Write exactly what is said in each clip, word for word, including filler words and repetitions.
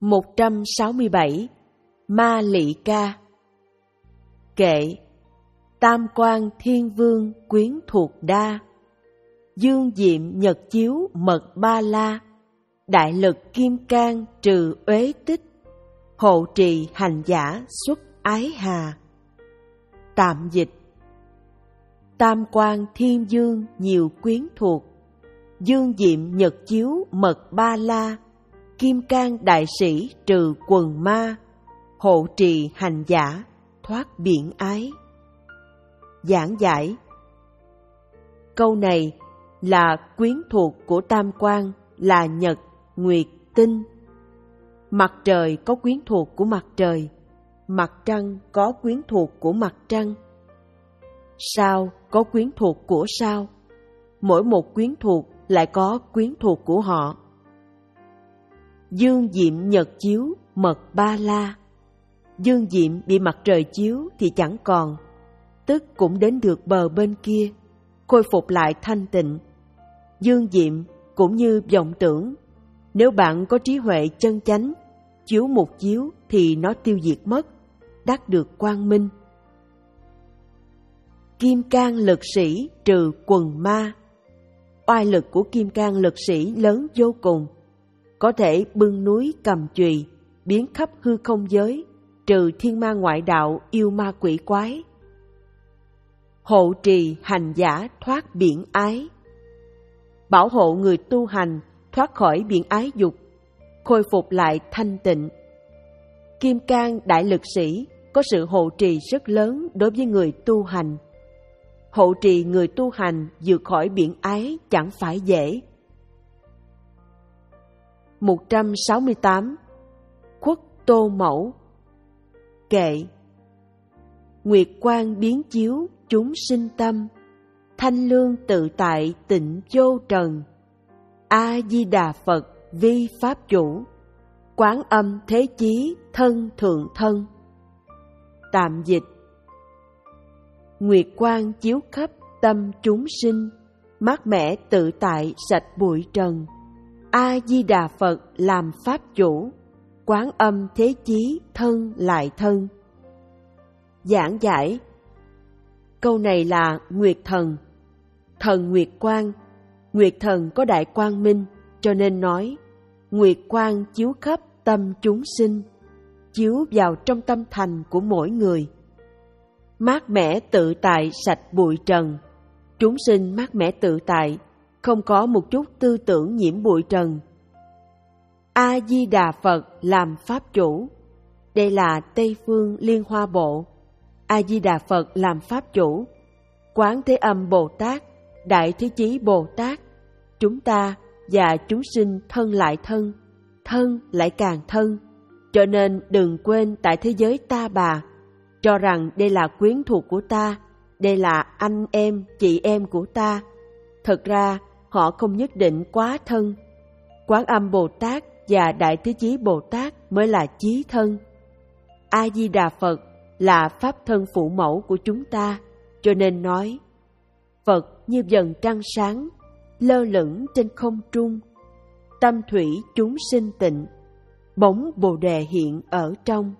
một trăm sáu mươi bảy. Ma Lị Ca. Kệ. Tam Quan Thiên Vương quyến thuộc đa, dương diệm nhật chiếu mật ba la, đại lực kim cang trừ uế tích, hộ trì hành giả xuất ái hà. Tạm dịch. Tam Quan Thiên Vương nhiều quyến thuộc, dương diệm nhật chiếu mật ba la, kim cang đại sĩ trừ quần ma, hộ trì hành giả thoát biển ái. Giảng giải. Câu này là quyến thuộc của tam quan là nhật, nguyệt, tinh. Mặt trời có quyến thuộc của mặt trời, mặt trăng có quyến thuộc của mặt trăng, sao có quyến thuộc của sao. Mỗi một quyến thuộc lại có quyến thuộc của họ. Dương diệm nhật chiếu mật ba la. Dương diệm bị mặt trời chiếu thì chẳng còn, tức cũng đến được bờ bên kia, khôi phục lại thanh tịnh. Dương diệm cũng như vọng tưởng, nếu bạn có trí huệ chân chánh, chiếu một chiếu thì nó tiêu diệt mất, đắc được quang minh. Kim cang lực sĩ trừ quần ma. Oai lực của kim cang lực sĩ lớn vô cùng, có thể bưng núi cầm chùy, biến khắp hư không giới, trừ thiên ma ngoại đạo yêu ma quỷ quái. Hộ trì hành giả thoát biển ái. Bảo hộ người tu hành thoát khỏi biển ái dục, khôi phục lại thanh tịnh. Kim cang đại lực sĩ có sự hộ trì rất lớn đối với người tu hành. Hộ trì người tu hành vượt khỏi biển ái chẳng phải dễ. một trăm sáu mươi tám. Khuất Tô Mẫu. Kệ. Nguyệt quang biến chiếu chúng sinh tâm, thanh lương tự tại tịnh vô trần. A Di Đà Phật vi pháp chủ, quán âm thế chí thân thượng thân. Tạm dịch. Nguyệt quang chiếu khắp tâm chúng sinh, mát mẻ tự tại sạch bụi trần. A Di Đà Phật làm pháp chủ, quán âm thế chí thân lại thân. Giảng giải. Câu này là Nguyệt Thần. Thần Nguyệt Quang. Nguyệt Thần có đại quang minh, cho nên nói Nguyệt Quang chiếu khắp tâm chúng sinh, chiếu vào trong tâm thành của mỗi người. Mát mẻ tự tại sạch bụi trần. Chúng sinh mát mẻ tự tại, không có một chút tư tưởng nhiễm bụi trần. A Di Đà Phật làm pháp chủ. Đây là Tây Phương Liên Hoa Bộ. A Di Đà Phật làm pháp chủ. Quán Thế Âm Bồ Tát, Đại Thế Chí Bồ Tát, chúng ta và chúng sinh thân lại thân, thân lại càng thân. Cho nên đừng quên tại thế giới ta bà, cho rằng đây là quyến thuộc của ta, đây là anh em, chị em của ta. Thật ra họ không nhất định quá thân. Quán Âm Bồ Tát và Đại Thế Chí Bồ Tát mới là chí thân. A Di Đà Phật là pháp thân phụ mẫu của chúng ta, cho nên nói Phật như vầng trăng sáng, lơ lửng trên không trung, tâm thủy chúng sinh tịnh, bóng Bồ Đề hiện ở trong.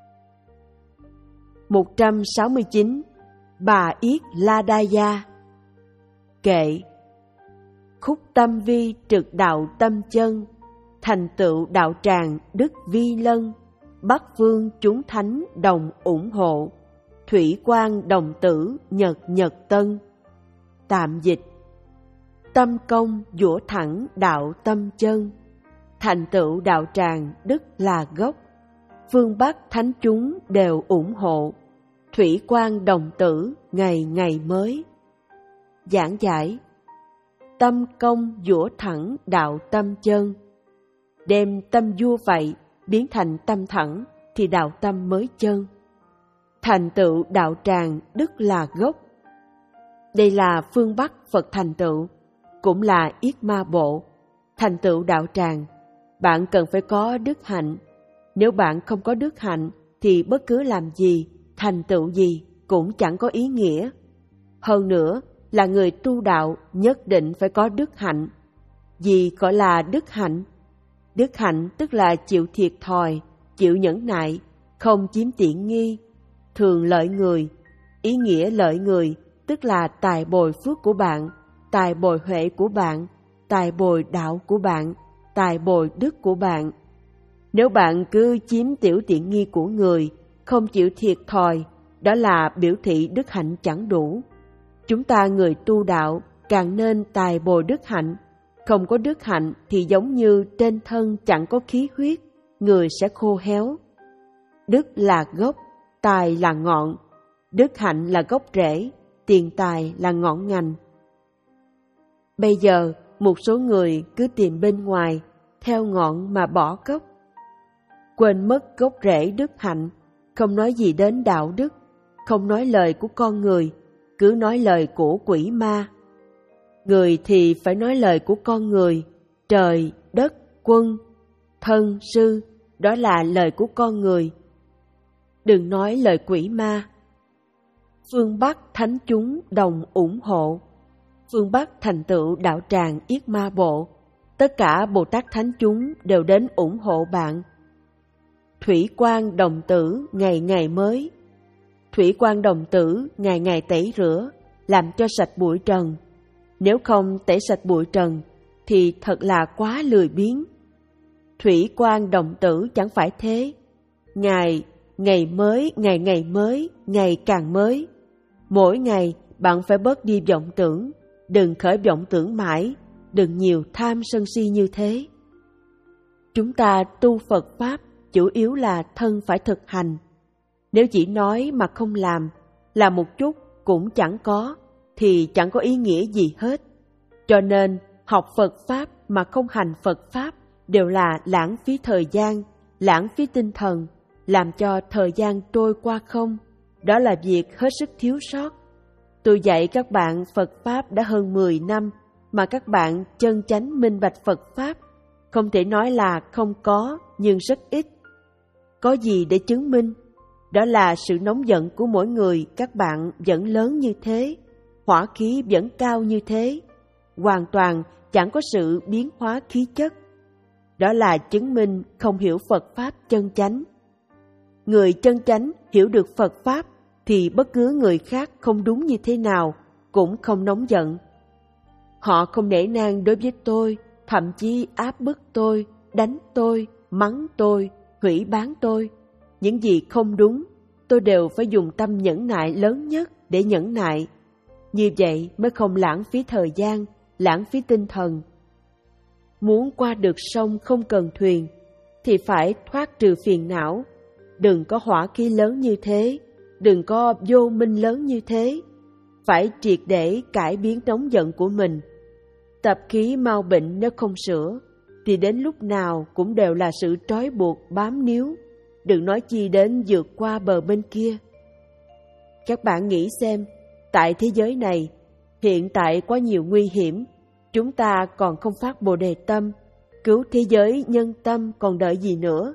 một trăm sáu mươi chín. Bà Yết La Đa Gia. Kệ. Khúc tâm vi trực đạo tâm chân, thành tựu đạo tràng đức vi lân, Bắc phương chúng thánh đồng ủng hộ, thủy quang đồng tử nhật nhật tân. Tạm dịch. Tâm công dũa thẳng đạo tâm chân, thành tựu đạo tràng đức là gốc, phương Bắc thánh chúng đều ủng hộ, thủy quang đồng tử ngày ngày mới. Giảng giải. Tâm công dũa thẳng đạo tâm chân. Đem tâm vua vậy biến thành tâm thẳng thì đạo tâm mới chân. Thành tựu đạo tràng đức là gốc. Đây là phương Bắc Phật thành tựu, cũng là Yết Ma Bộ. Thành tựu đạo tràng, bạn cần phải có đức hạnh. Nếu bạn không có đức hạnh thì bất cứ làm gì, thành tựu gì cũng chẳng có ý nghĩa. Hơn nữa là người tu đạo nhất định phải có đức hạnh. Gì gọi là đức hạnh? Đức hạnh tức là chịu thiệt thòi, chịu nhẫn nại, không chiếm tiện nghi, thường lợi người. Ý nghĩa lợi người tức là tài bồi phước của bạn, tài bồi huệ của bạn, tài bồi đạo của bạn, tài bồi đức của bạn. Nếu bạn cứ chiếm tiểu tiện nghi của người, không chịu thiệt thòi, đó là biểu thị đức hạnh chẳng đủ. Chúng ta người tu đạo càng nên tài bồi đức hạnh. Không có đức hạnh thì giống như trên thân chẳng có khí huyết, người sẽ khô héo. Đức là gốc, tài là ngọn. Đức hạnh là gốc rễ, tiền tài là ngọn ngành. Bây giờ, một số người cứ tìm bên ngoài, theo ngọn mà bỏ gốc. Quên mất gốc rễ đức hạnh, không nói gì đến đạo đức, không nói lời của con người, cứ nói lời của quỷ ma. Người thì phải nói lời của con người, trời, đất, quân, thân, sư, đó là lời của con người. Đừng nói lời quỷ ma. Phương Bắc thánh chúng đồng ủng hộ. Phương Bắc thành tựu đạo tràng Yết Ma Bộ. Tất cả Bồ Tát thánh chúng đều đến ủng hộ bạn. Thủy Quang Đồng Tử ngày ngày mới. Thủy Quang Đồng Tử ngày ngày tẩy rửa, làm cho sạch bụi trần. Nếu không tẩy sạch bụi trần thì thật là quá lười biếng. Thủy Quang Đồng Tử chẳng phải thế. Ngày, ngày mới, ngày ngày mới, ngày càng mới. Mỗi ngày bạn phải bớt đi vọng tưởng, đừng khởi vọng tưởng mãi, đừng nhiều tham sân si như thế. Chúng ta tu Phật Pháp chủ yếu là thân phải thực hành. Nếu chỉ nói mà không làm, làm một chút cũng chẳng có, thì chẳng có ý nghĩa gì hết. Cho nên, học Phật Pháp mà không hành Phật Pháp đều là lãng phí thời gian, lãng phí tinh thần, làm cho thời gian trôi qua không. Đó là việc hết sức thiếu sót. Tôi dạy các bạn Phật Pháp đã hơn mười năm, mà các bạn chân chánh minh bạch Phật Pháp. Không thể nói là không có, nhưng rất ít. Có gì để chứng minh? Đó là sự nóng giận của mỗi người các bạn vẫn lớn như thế, hỏa khí vẫn cao như thế, hoàn toàn chẳng có sự biến hóa khí chất. Đó là chứng minh không hiểu Phật Pháp chân chánh. Người chân chánh hiểu được Phật Pháp thì bất cứ người khác không đúng như thế nào cũng không nóng giận. Họ không nể nang đối với tôi, thậm chí áp bức tôi, đánh tôi, mắng tôi, hủy bán tôi. Những gì không đúng, tôi đều phải dùng tâm nhẫn nại lớn nhất để nhẫn nại. Như vậy mới không lãng phí thời gian, lãng phí tinh thần. Muốn qua được sông không cần thuyền, thì phải thoát trừ phiền não. Đừng có hỏa khí lớn như thế, đừng có vô minh lớn như thế. Phải triệt để cải biến nóng giận của mình. Tập khí mau bệnh nếu không sửa, thì đến lúc nào cũng đều là sự trói buộc bám níu. Đừng nói chi đến vượt qua bờ bên kia. Các bạn nghĩ xem, tại thế giới này, hiện tại quá nhiều nguy hiểm, chúng ta còn không phát Bồ Đề tâm, cứu thế giới nhân tâm còn đợi gì nữa?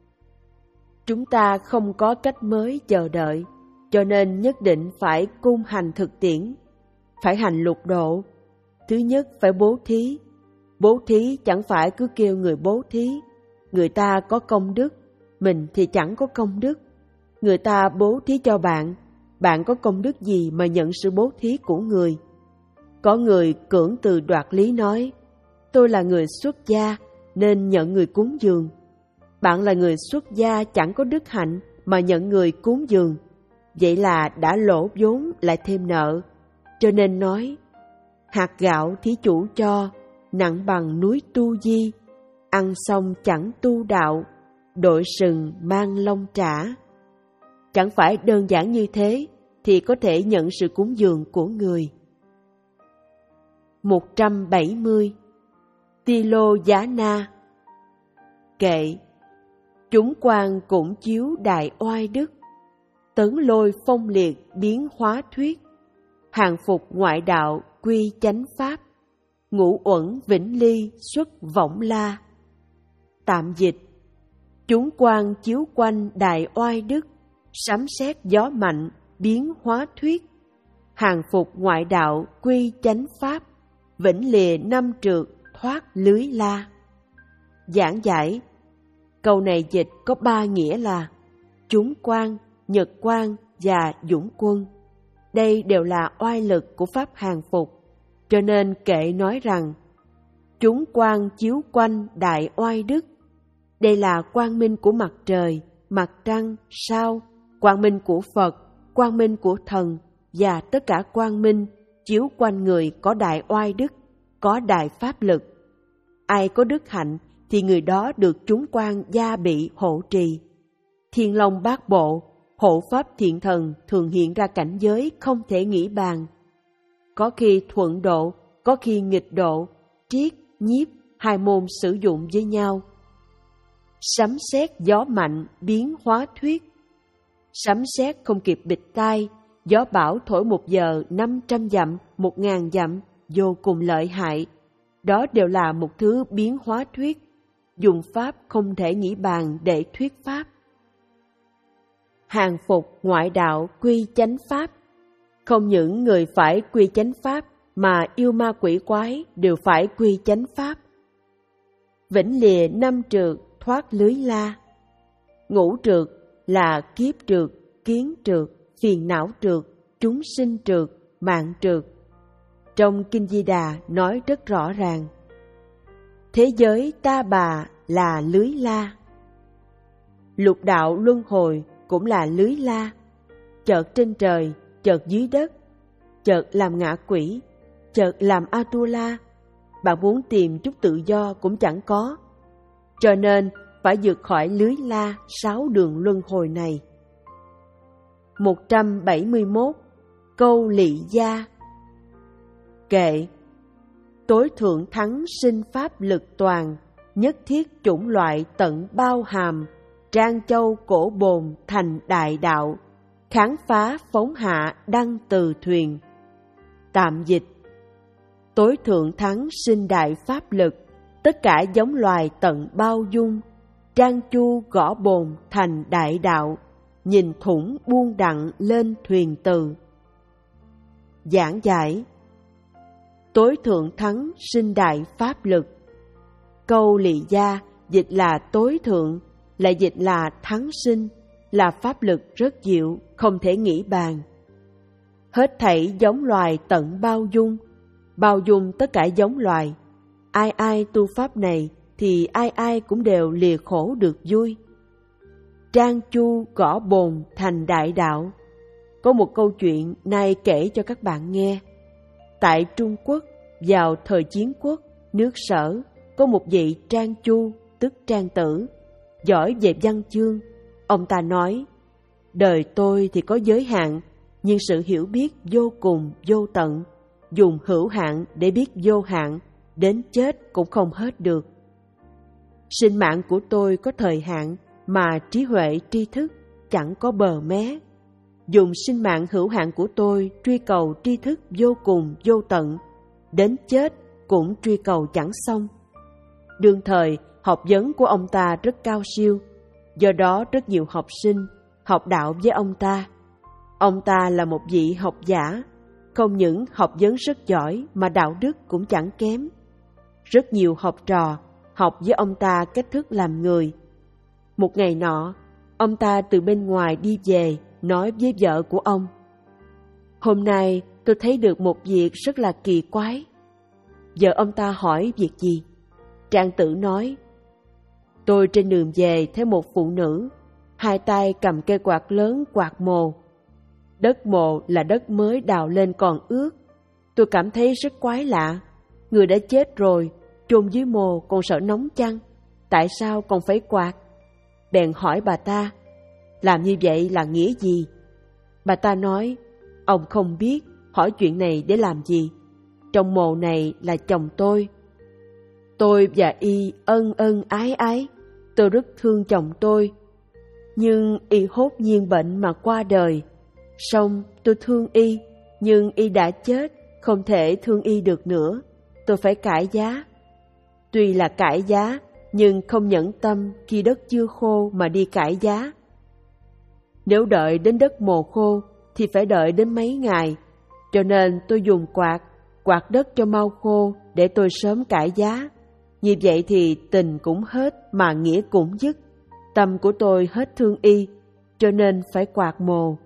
Chúng ta không có cách mới chờ đợi, cho nên nhất định phải cung hành thực tiễn, phải hành lục độ. Thứ nhất phải bố thí. Bố thí chẳng phải cứ kêu người bố thí. Người ta có công đức, mình thì chẳng có công đức. Người ta bố thí cho bạn, bạn có công đức gì mà nhận sự bố thí của người? Có người cưỡng từ đoạt lý nói, tôi là người xuất gia nên nhận người cúng dường. Bạn là người xuất gia chẳng có đức hạnh mà nhận người cúng dường. Vậy là đã lỗ vốn lại thêm nợ. Cho nên nói, hạt gạo thí chủ cho, nặng bằng núi tu di. Ăn xong chẳng tu đạo, đội sừng mang lông trả. Chẳng phải đơn giản như thế thì có thể nhận sự cúng dường của người. một trăm bảy mươi. Tỳ-lô Giá Na. Kệ. Chúng quan cũng chiếu đại oai đức, tấn lôi phong liệt biến hóa thuyết, hàng phục ngoại đạo quy chánh pháp, ngũ uẩn vĩnh ly xuất võng la. Tạm dịch. Chúng quan chiếu quanh đại oai đức, sấm sét gió mạnh biến hóa thuyết, hàng phục ngoại đạo quy chánh pháp, vĩnh lìa năm trượt thoát lưới la. Giảng giải. Câu này dịch có ba nghĩa là chúng quan, nhật quan và dũng quân. Đây đều là oai lực của pháp hàng phục, cho nên kệ nói rằng chúng quan chiếu quanh đại oai đức. Đây là quang minh của mặt trời, mặt trăng, sao, quang minh của Phật, quang minh của thần và tất cả quang minh chiếu quanh người có đại oai đức, có đại pháp lực. Ai có đức hạnh thì người đó được chúng quan gia bị hộ trì. Thiên Long Bát Bộ, hộ pháp thiện thần thường hiện ra cảnh giới không thể nghĩ bàn. Có khi thuận độ, có khi nghịch độ, triết, nhiếp, hai môn sử dụng với nhau. Sấm sét gió mạnh biến hóa thuyết. Sấm sét không kịp bịt tai, gió bão thổi một giờ năm trăm dặm, một ngàn dặm, vô cùng lợi hại. Đó đều là một thứ biến hóa thuyết, dùng pháp không thể nghĩ bàn để thuyết pháp. Hàng phục ngoại đạo quy chánh pháp. Không những người phải quy chánh pháp mà yêu ma quỷ quái đều phải quy chánh pháp. Vĩnh lìa năm trượt thoát lưới la. Ngũ trượt là kiếp trượt, kiến trượt, phiền não trượt, chúng sinh trượt, mạng trượt. Trong Kinh Di Đà nói rất rõ ràng. Thế giới ta bà là lưới la. Lục đạo luân hồi cũng là lưới la. Chợt trên trời, chợt dưới đất, chợt làm ngạ quỷ, chợt làm Atula. Bạn muốn tìm chút tự do cũng chẳng có. Cho nên phải vượt khỏi lưới la sáu đường luân hồi này. một trăm bảy mươi mốt. Câu lị gia. Kệ. Tối thượng thắng sinh pháp lực toàn, nhất thiết chủng loại tận bao hàm, trang châu cổ bồn thành đại đạo, kháng phá phóng hạ đăng từ thuyền. Tạm dịch. Tối thượng thắng sinh đại pháp lực, tất cả giống loài tận bao dung, trang chu gõ bồn thành đại đạo, nhìn thủng buông đặng lên thuyền từ. Giảng giải. Tối thượng thắng sinh đại pháp lực. Câu lị gia dịch là tối thượng, lại dịch là thắng sinh, là pháp lực rất diệu, không thể nghĩ bàn. Hết thảy giống loài tận bao dung, bao dung tất cả giống loài. Ai ai tu pháp này thì ai ai cũng đều lìa khổ được vui. Trang chu gõ bồn thành đại đạo. Có một câu chuyện nay kể cho các bạn nghe. Tại Trung Quốc, vào thời chiến quốc, nước Sở, có một vị Trang Chu, tức Trang Tử, giỏi về văn chương. Ông ta nói, đời tôi thì có giới hạn, nhưng sự hiểu biết vô cùng vô tận, dùng hữu hạn để biết vô hạn, đến chết cũng không hết được. Sinh mạng của tôi có thời hạn, mà trí huệ tri thức chẳng có bờ mé. Dùng sinh mạng hữu hạn của tôi truy cầu tri thức vô cùng vô tận, đến chết cũng truy cầu chẳng xong. Đương thời, học vấn của ông ta rất cao siêu, do đó rất nhiều học sinh học đạo với ông ta. Ông ta là một vị học giả, không những học vấn rất giỏi mà đạo đức cũng chẳng kém. Rất nhiều học trò học với ông ta cách thức làm người. Một ngày nọ, ông ta từ bên ngoài đi về, nói với vợ của ông, hôm nay tôi thấy được một việc rất là kỳ quái. Vợ ông ta hỏi việc gì? Trang Tử nói, tôi trên đường về thấy một phụ nữ, hai tay cầm cây quạt lớn quạt mồ. Đất mồ là đất mới đào lên còn ướt. Tôi cảm thấy rất quái lạ. Người đã chết rồi, chôn dưới mồ còn sợ nóng chăng? Tại sao còn phải quạt? Bèn hỏi bà ta, làm như vậy là nghĩa gì? Bà ta nói, ông không biết, hỏi chuyện này để làm gì? Trong mồ này là chồng tôi. Tôi và y ân ân ái ái, tôi rất thương chồng tôi. Nhưng y hốt nhiên bệnh mà qua đời. Xong tôi thương y, nhưng y đã chết, không thể thương y được nữa. Tôi phải cải giá. Tuy là cải giá, nhưng không nhẫn tâm khi đất chưa khô mà đi cải giá. Nếu đợi đến đất mồ khô thì phải đợi đến mấy ngày, cho nên tôi dùng quạt, quạt đất cho mau khô để tôi sớm cải giá. Như vậy thì tình cũng hết mà nghĩa cũng dứt. Tâm của tôi hết thương y, cho nên phải quạt mồ.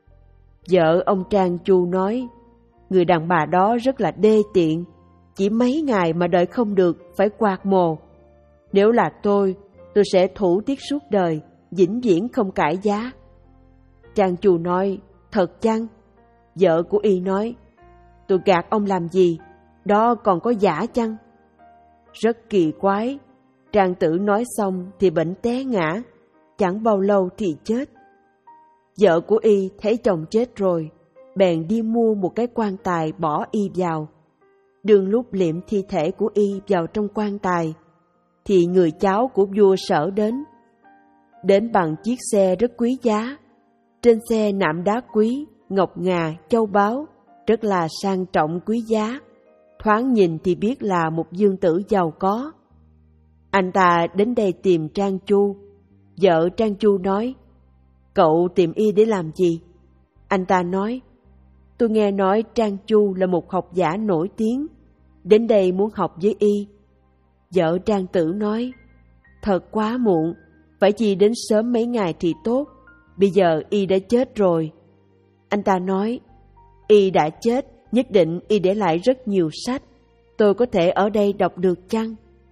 Vợ ông Trang Chu nói, người đàn bà đó rất là đê tiện, chỉ mấy ngày mà đợi không được phải quạt mồ. Nếu là tôi, tôi sẽ thủ tiết suốt đời, vĩnh viễn không cãi giá. Trang Chu nói, thật chăng? Vợ của y nói, tôi gạt ông làm gì, đó còn có giả chăng? Rất kỳ quái. Trang Tử nói xong thì bệnh té ngã, chẳng bao lâu thì chết. Vợ của y thấy chồng chết rồi, bèn đi mua một cái quan tài bỏ y vào. Đương lúc liệm thi thể của y vào trong quan tài, thì người cháu của vua Sở đến. Đến bằng chiếc xe rất quý giá. Trên xe nạm đá quý, ngọc ngà, châu báu, rất là sang trọng quý giá. Thoáng nhìn thì biết là một dương tử giàu có. Anh ta đến đây tìm Trang Chu. Vợ Trang Chu nói, cậu tìm y để làm gì? Anh ta nói, tôi nghe nói Trang Chu là một học giả nổi tiếng, đến đây muốn học với y. Vợ Trang Tử nói, thật quá muộn, phải chi đến sớm mấy ngày thì tốt, bây giờ y đã chết rồi. Anh ta nói, y đã chết, nhất định y để lại rất nhiều sách, tôi có thể ở đây đọc được chăng?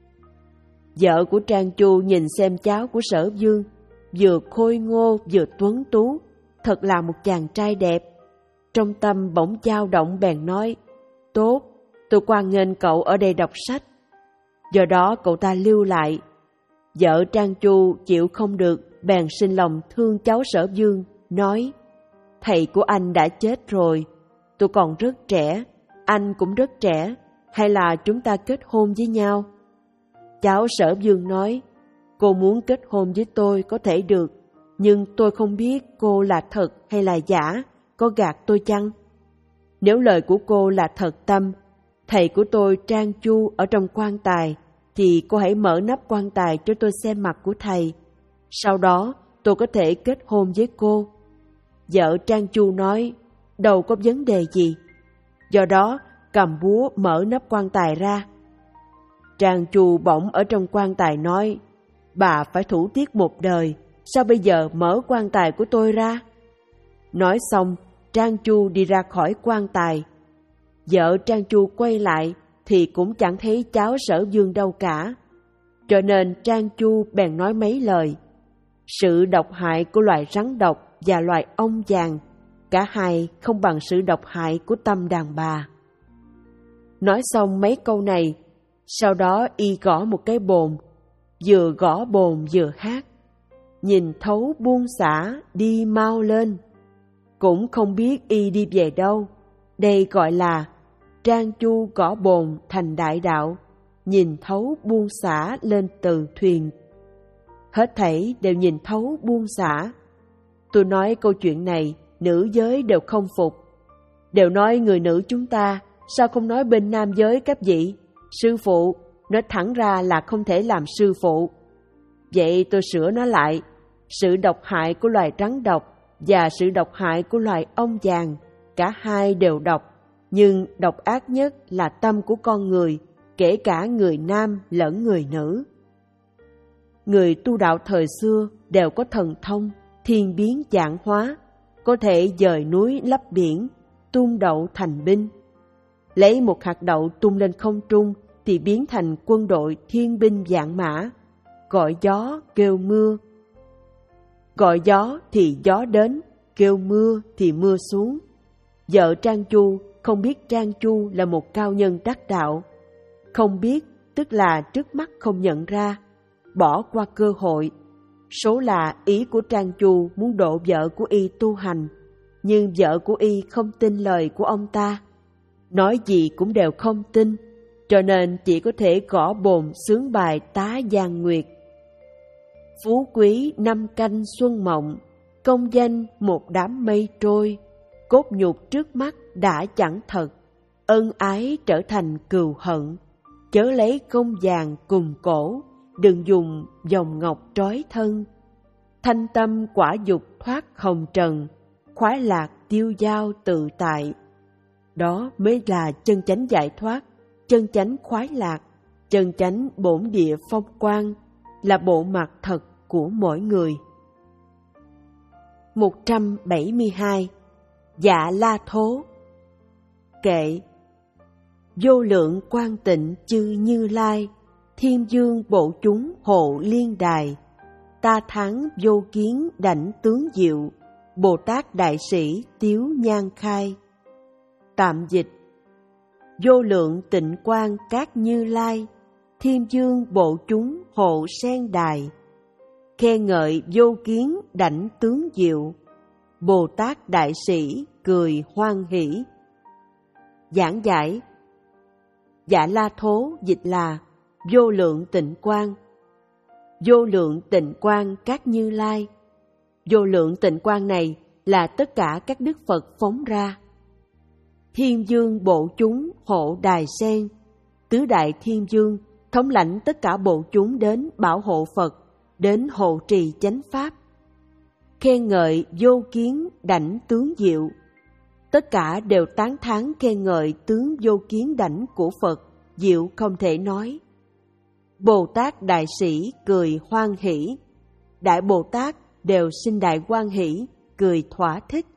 Vợ của Trang Chu nhìn xem cháu của Sở Vương, vừa khôi ngô vừa tuấn tú, thật là một chàng trai đẹp. Trong tâm bỗng dao động bèn nói, tốt, tôi hoan nghênh cậu ở đây đọc sách. Do đó cậu ta lưu lại. Vợ Trang Chu chịu không được, bèn sinh lòng thương cháu Sở Vương, nói, thầy của anh đã chết rồi, tôi còn rất trẻ, anh cũng rất trẻ, hay là chúng ta kết hôn với nhau? Cháu Sở Vương nói, cô muốn kết hôn với tôi có thể được, nhưng tôi không biết cô là thật hay là giả, có gạt tôi chăng? Nếu lời của cô là thật tâm, thầy của tôi Trang Chu ở trong quan tài, thì cô hãy mở nắp quan tài cho tôi xem mặt của thầy. Sau đó tôi có thể kết hôn với cô. Vợ Trang Chu nói, đâu có vấn đề gì. Do đó cầm búa mở nắp quan tài ra. Trang Chu bỗng ở trong quan tài nói, bà phải thủ tiết một đời, sao bây giờ mở quan tài của tôi ra? Nói xong, Trang Chu đi ra khỏi quan tài. Vợ Trang Chu quay lại thì cũng chẳng thấy cháu Sở Vương đâu cả. Cho nên Trang Chu bèn nói mấy lời. Sự độc hại của loài rắn độc và loài ong vàng, cả hai không bằng sự độc hại của tâm đàn bà. Nói xong mấy câu này, sau đó y gõ một cái bồn, vừa gõ bồn vừa hát, nhìn thấu buông xả đi mau lên. Cũng không biết y đi về đâu, đây gọi là Trang Chu gõ bồn thành đại đạo, nhìn thấu buông xả lên từ thuyền. Hết thảy đều nhìn thấu buông xả. Tôi nói câu chuyện này, nữ giới đều không phục. Đều nói người nữ chúng ta, sao không nói bên nam giới các vị? Sư phụ, nói thẳng ra là không thể làm sư phụ. Vậy tôi sửa nó lại. Sự độc hại của loài rắn độc và sự độc hại của loài ong vàng, cả hai đều độc, nhưng độc ác nhất là tâm của con người, kể cả người nam lẫn người nữ. Người tu đạo thời xưa đều có thần thông, thiên biến vạn hóa, có thể dời núi lấp biển, tung đậu thành binh. Lấy một hạt đậu tung lên không trung thì biến thành quân đội thiên binh vạn mã, gọi gió kêu mưa. Gọi gió thì gió đến, kêu mưa thì mưa xuống. Vợ Trang Chu không biết Trang Chu là một cao nhân đắc đạo. Không biết tức là trước mắt không nhận ra, bỏ qua cơ hội. Số là ý của Trang Chu muốn độ vợ của y tu hành, nhưng vợ của y không tin lời của ông ta. Nói gì cũng đều không tin, cho nên chỉ có thể gõ bồn sướng bài Tá Giang Nguyệt. Phú quý năm canh xuân mộng, công danh một đám mây trôi. Cốt nhục trước mắt đã chẳng thật, ân ái trở thành cừu hận. Chớ lấy công vàng cùng cổ, đừng dùng vòng ngọc trói thân. Thanh tâm quả dục thoát hồng trần, khoái lạc tiêu dao tự tại. Đó mới là chân chánh giải thoát, chân chánh khoái lạc, chân chánh bổn địa phong quang là bộ mặt thật của mỗi người. một trăm bảy mươi hai. Dạ La Thố. Kệ. Vô lượng quang tịnh chư Như Lai, thiên dương bộ chúng hộ liên đài, ta thắng vô kiến đảnh tướng diệu, Bồ Tát đại sĩ tiếu nhan khai. Tạm dịch. Vô lượng tịnh quang các Như Lai, thiên dương bộ chúng hộ sen đài, khen ngợi vô kiến đảnh tướng diệu, Bồ Tát đại sĩ cười hoan hỷ. Giảng giải. Dạ La Thố dịch là vô lượng tịnh quang. Vô lượng tịnh quang các Như Lai. Vô lượng tịnh quang này là tất cả các đức Phật phóng ra. Thiên dương bộ chúng hộ đài sen. Tứ đại thiên dương thống lãnh tất cả bộ chúng đến bảo hộ Phật, đến hộ trì chánh pháp. Khen ngợi vô kiến đảnh tướng diệu. Tất cả đều tán thán khen ngợi tướng vô kiến đảnh của Phật, diệu không thể nói. Bồ Tát đại sĩ cười hoan hỷ. Đại Bồ Tát đều sinh đại hoan hỷ, cười thỏa thích.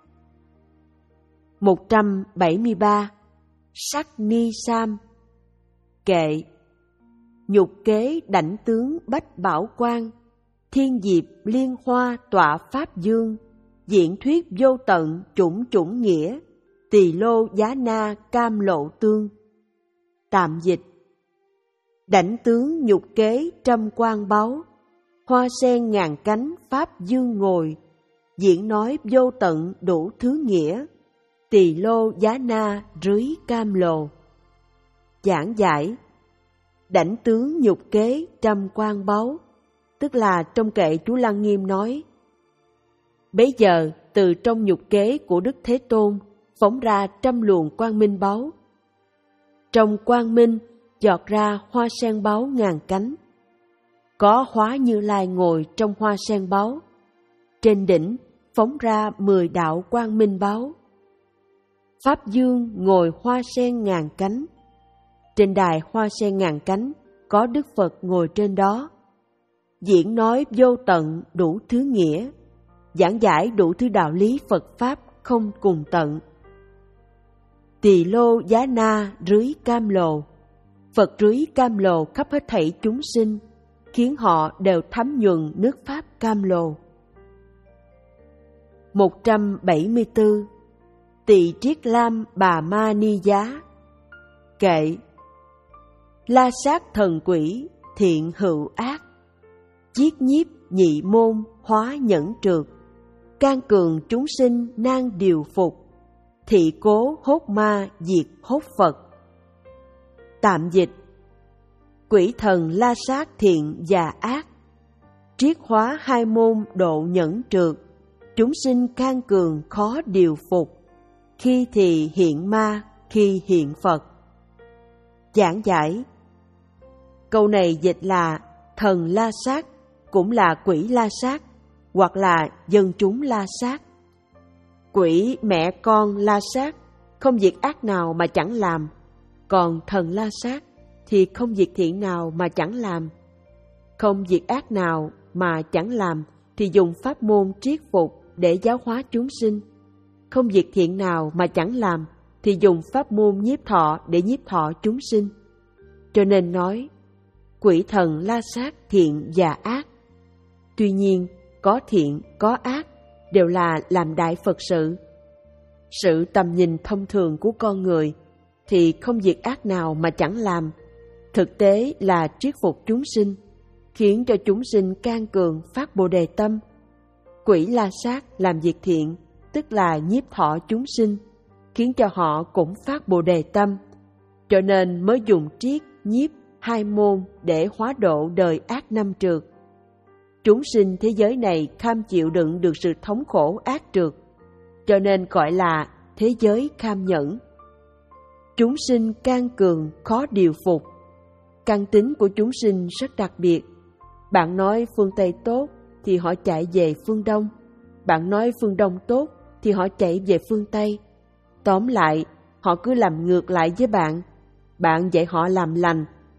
một trăm bảy mươi ba. Sắc ni sam. Kệ. Nhục kế đảnh tướng bách bảo quang, thiên diệp liên hoa tọa pháp dương, diễn thuyết vô tận chủng chủng nghĩa, tỳ lô giá na cam lộ tương. Tạm dịch. Đảnh tướng nhục kế trăm quang báu, hoa sen ngàn cánh pháp dương ngồi, diễn nói vô tận đủ thứ nghĩa, tỳ lô giá na rưới cam lồ. Giảng giải. Đảnh tướng nhục kế trăm quang báu, tức là trong kệ chú Lăng Nghiêm nói: bấy giờ từ trong nhục kế của Đức Thế Tôn phóng ra trăm luồng quang minh báu. Trong quang minh giọt ra hoa sen báu ngàn cánh. Có Hóa Như Lai ngồi trong hoa sen báu. Trên đỉnh phóng ra mười đạo quang minh báu. Pháp Dương ngồi hoa sen ngàn cánh. Trên đài hoa sen ngàn cánh có Đức Phật ngồi trên đó, diễn nói vô tận đủ thứ nghĩa, giảng giải đủ thứ đạo lý Phật Pháp không cùng tận. Tỳ lô giá na rưới cam lồ. Phật rưới cam lồ khắp hết thảy chúng sinh, khiến họ đều thấm nhuần nước Pháp cam lồ. một trăm bảy mươi tư. Tỳ Triết Lam Bà Ma Ni Giá. Kệ. La sát thần quỷ thiện hữu ác, chiết nhiếp nhị môn hóa nhẫn trượt, can cường chúng sinh nan điều phục, thị cố hốt ma diệt hốt Phật. Tạm dịch. Quỷ thần la sát thiện và ác, triết hóa hai môn độ nhẫn trượt, chúng sinh can cường khó điều phục, khi thì hiện ma, khi hiện Phật. Giảng giải. Câu này dịch là thần la sát, cũng là quỷ la sát, hoặc là dân chúng la sát. Quỷ mẹ con la sát, không việc ác nào mà chẳng làm, còn thần la sát thì không việc thiện nào mà chẳng làm. Không việc ác nào mà chẳng làm thì dùng pháp môn triết phục để giáo hóa chúng sinh. Không việc thiện nào mà chẳng làm thì dùng pháp môn nhiếp thọ để nhiếp thọ chúng sinh. Cho nên nói quỷ thần la sát thiện và ác. Tuy nhiên, có thiện, có ác đều là làm đại Phật sự. Sự tầm nhìn thông thường của con người thì không việc ác nào mà chẳng làm, thực tế là triết phục chúng sinh, khiến cho chúng sinh can cường phát Bồ Đề tâm. Quỷ la sát làm việc thiện, tức là nhiếp thọ chúng sinh, khiến cho họ cũng phát Bồ Đề tâm, cho nên mới dùng triết, nhiếp hai môn để hóa độ đời ác năm trượt. Chúng sinh thế giới này kham chịu đựng được sự thống khổ ác trượt, cho nên gọi là thế giới kham nhẫn. Chúng sinh can cường khó điều phục. Căn tính của chúng sinh rất đặc biệt. Bạn nói phương Tây tốt thì họ chạy về phương Đông, bạn nói phương Đông tốt thì họ chạy về phương Tây. Tóm lại, họ cứ làm ngược lại với bạn. Bạn dạy họ làm lành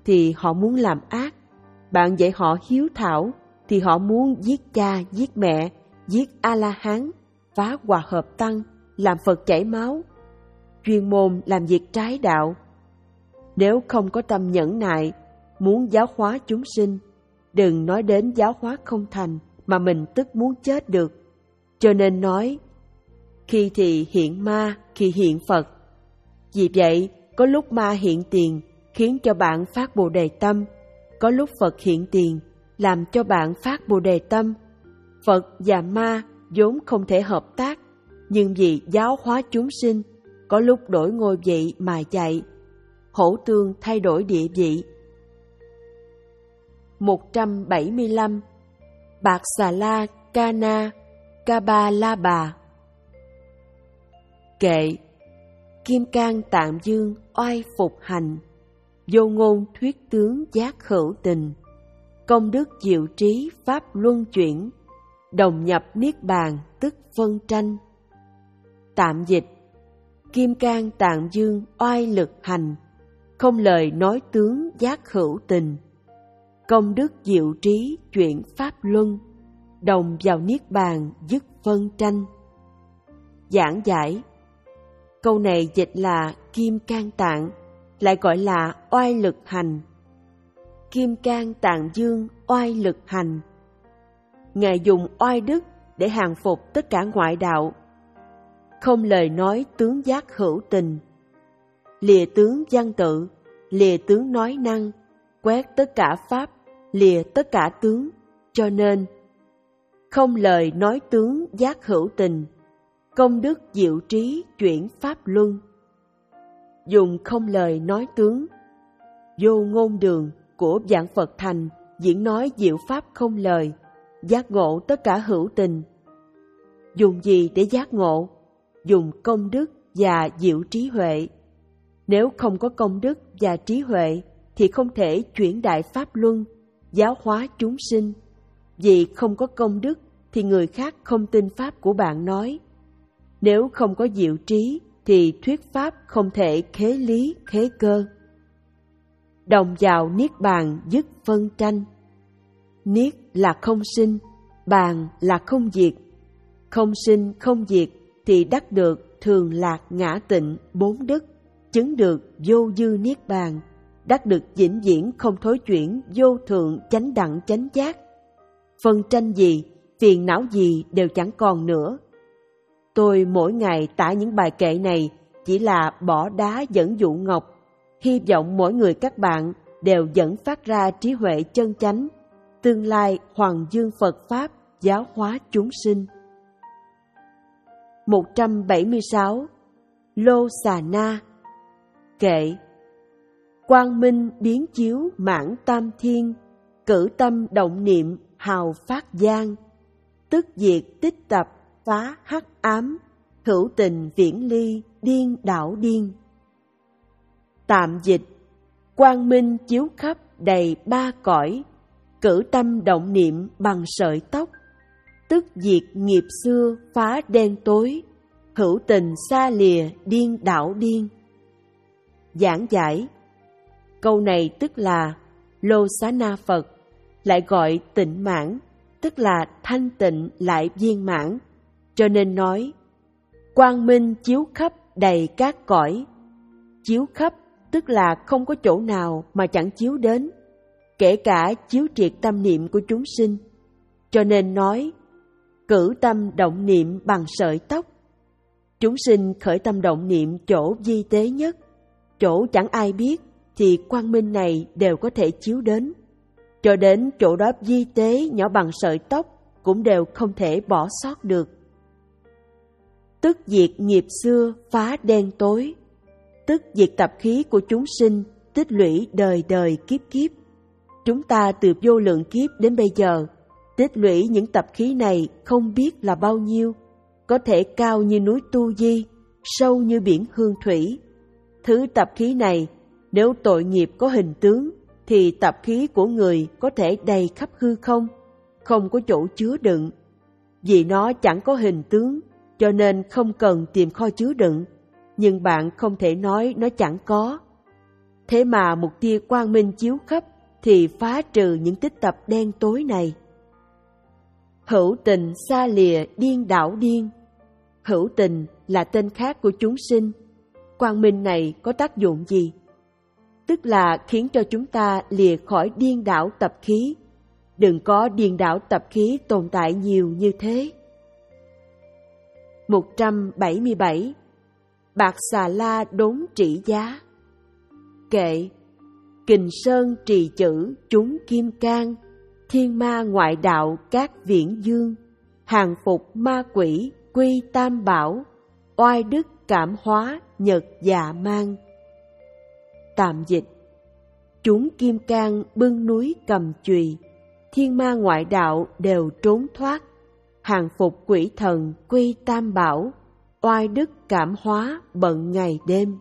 thì họ muốn làm ác. Bạn dạy họ hiếu thảo thì họ muốn giết cha, giết mẹ, giết A-la-hán, phá hòa hợp tăng, làm Phật chảy máu, chuyên môn làm việc trái đạo. Nếu không có tâm nhẫn nại, muốn giáo hóa chúng sinh, đừng nói đến giáo hóa không thành mà mình tức muốn chết được. Cho nên nói, khi thì hiện ma, khi hiện Phật. Vì vậy, có lúc ma hiện tiền khiến cho bạn phát Bồ Đề tâm, có lúc Phật hiện tiền làm cho bạn phát Bồ Đề tâm. Phật và ma vốn không thể hợp tác, nhưng vì giáo hóa chúng sinh, có lúc đổi ngôi vị mà dạy, hỗ tương thay đổi địa vị. một trăm bảy mươi lăm. Bạc Xà La Ca Na Ca Ba La Bà. Kệ. Kim Cang Tạng Dương oai phục hành, vô ngôn thuyết tướng giác hữu tình, công đức diệu trí pháp luân chuyển, đồng nhập niết bàn tức phân tranh. Tạm dịch. Kim Cang Tạng Dương oai lực hành, không lời nói tướng giác hữu tình, công đức diệu trí chuyển pháp luân, đồng vào niết bàn dứt phân tranh. Giảng giải. Câu này dịch là Kim Cang Tạng, lại gọi là oai lực hành. Kim Cang Tạng Dương oai lực hành. Ngài dùng oai đức để hàng phục tất cả ngoại đạo. Không lời nói tướng giác hữu tình, lìa tướng văn tự, lìa tướng nói năng, quét tất cả pháp, lìa tất cả tướng. Cho nên, không lời nói tướng giác hữu tình, công đức diệu trí chuyển pháp luân. Dùng không lời nói tướng, vô ngôn đường của vạn Phật thành diễn nói diệu pháp không lời, giác ngộ tất cả hữu tình. Dùng gì để giác ngộ? Dùng công đức và diệu trí huệ. Nếu không có công đức và trí huệ thì không thể chuyển đại pháp luân, giáo hóa chúng sinh. Vì không có công đức thì người khác không tin pháp của bạn nói. Nếu không có diệu trí thì thuyết pháp không thể khế lý, khế cơ. Đồng vào niết bàn dứt phân tranh. Niết là không sinh, bàn là không diệt. Không sinh không diệt thì đắc được thường lạc ngã tịnh bốn đức, chứng được vô dư niết bàn, đắc được vĩnh viễn không thối chuyển vô thượng chánh đẳng chánh giác. Phân tranh gì, phiền não gì đều chẳng còn nữa. Tôi mỗi ngày tải những bài kệ này chỉ là bỏ đá dẫn dụ ngọc, hy vọng mỗi người các bạn đều dẫn phát ra trí huệ chân chánh, tương lai hoàng dương Phật Pháp giáo hóa chúng sinh. một trăm bảy mươi sáu. Lô Xà Na. Kệ. Quang minh biến chiếu mãn tam thiên, cử tâm động niệm hào phát gian, tức diệt tích tập phá hắc ám, hữu tình viễn ly điên đảo điên. Tạm dịch. Quang minh chiếu khắp đầy ba cõi, cử tâm động niệm bằng sợi tóc, tức diệt nghiệp xưa phá đen tối, hữu tình xa lìa điên đảo điên. Giảng giải. Câu này tức là Lô Xá Na Phật, lại gọi tịnh mãn, tức là thanh tịnh lại viên mãn. Cho nên nói, quang minh chiếu khắp đầy các cõi. Chiếu khắp tức là không có chỗ nào mà chẳng chiếu đến, kể cả chiếu triệt tâm niệm của chúng sinh. Cho nên nói, cử tâm động niệm bằng sợi tóc. Chúng sinh khởi tâm động niệm chỗ vi tế nhất, chỗ chẳng ai biết, thì quang minh này đều có thể chiếu đến. Cho đến chỗ đó vi tế nhỏ bằng sợi tóc cũng đều không thể bỏ sót được. Tức diệt nghiệp xưa phá đen tối, tức diệt tập khí của chúng sinh tích lũy đời đời kiếp kiếp. Chúng ta từ vô lượng kiếp đến bây giờ tích lũy những tập khí này không biết là bao nhiêu, có thể cao như núi Tu Di, sâu như biển Hương Thủy. Thứ tập khí này, nếu tội nghiệp có hình tướng, thì tập khí của người có thể đầy khắp hư không, không có chỗ chứa đựng. Vì nó chẳng có hình tướng, cho nên không cần tìm kho chứa đựng, nhưng bạn không thể nói nó chẳng có. Thế mà một tia quang minh chiếu khắp thì phá trừ những tích tập đen tối này. Hữu tình xa lìa điên đảo điên. Hữu tình là tên khác của chúng sinh. Quang minh này có tác dụng gì? Tức là khiến cho chúng ta lìa khỏi điên đảo tập khí. Đừng có điên đảo tập khí tồn tại nhiều như thế. một trăm bảy mươi bảy. Bạc xà la đốn trĩ giá. Kệ. Kình sơn trì chữ chúng kim cang, thiên ma ngoại đạo các viễn dương, hàng phục ma quỷ quy tam bảo, oai đức cảm hóa nhật dạ mang. Tạm dịch: chúng kim cang bưng núi cầm chùy, thiên ma ngoại đạo đều trốn thoát, hàng phục quỷ thần quy tam bảo, oai đức cảm hóa bận ngày đêm.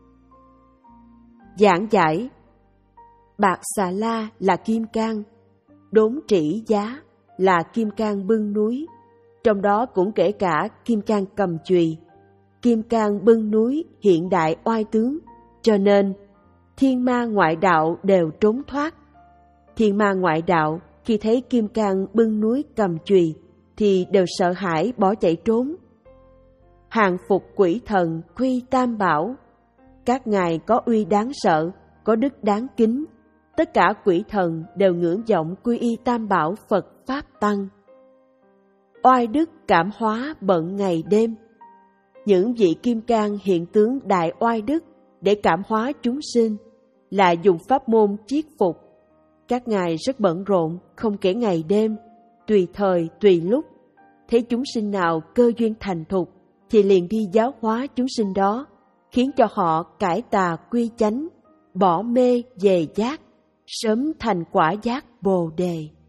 Giảng giải: bạc xà la là kim cang, đốn trĩ giá là kim cang bưng núi, trong đó cũng kể cả kim cang cầm chùy. Kim cang bưng núi hiện đại oai tướng, cho nên thiên ma ngoại đạo đều trốn thoát. Thiên ma ngoại đạo khi thấy kim cang bưng núi cầm chùy thì đều sợ hãi bỏ chạy trốn. Hàng phục quỷ thần quy tam bảo, các ngài có uy đáng sợ, có đức đáng kính. Tất cả quỷ thần đều ngưỡng vọng quy y tam bảo Phật Pháp Tăng. Oai đức cảm hóa bận ngày đêm. Những vị kim cang hiện tướng đại oai đức để cảm hóa chúng sinh, là dùng pháp môn chiết phục. Các ngài rất bận rộn, không kể ngày đêm, tùy thời tùy lúc. Thấy chúng sinh nào cơ duyên thành thục thì liền đi giáo hóa chúng sinh đó, khiến cho họ cải tà quy chánh, bỏ mê về giác, sớm thành quả giác Bồ Đề.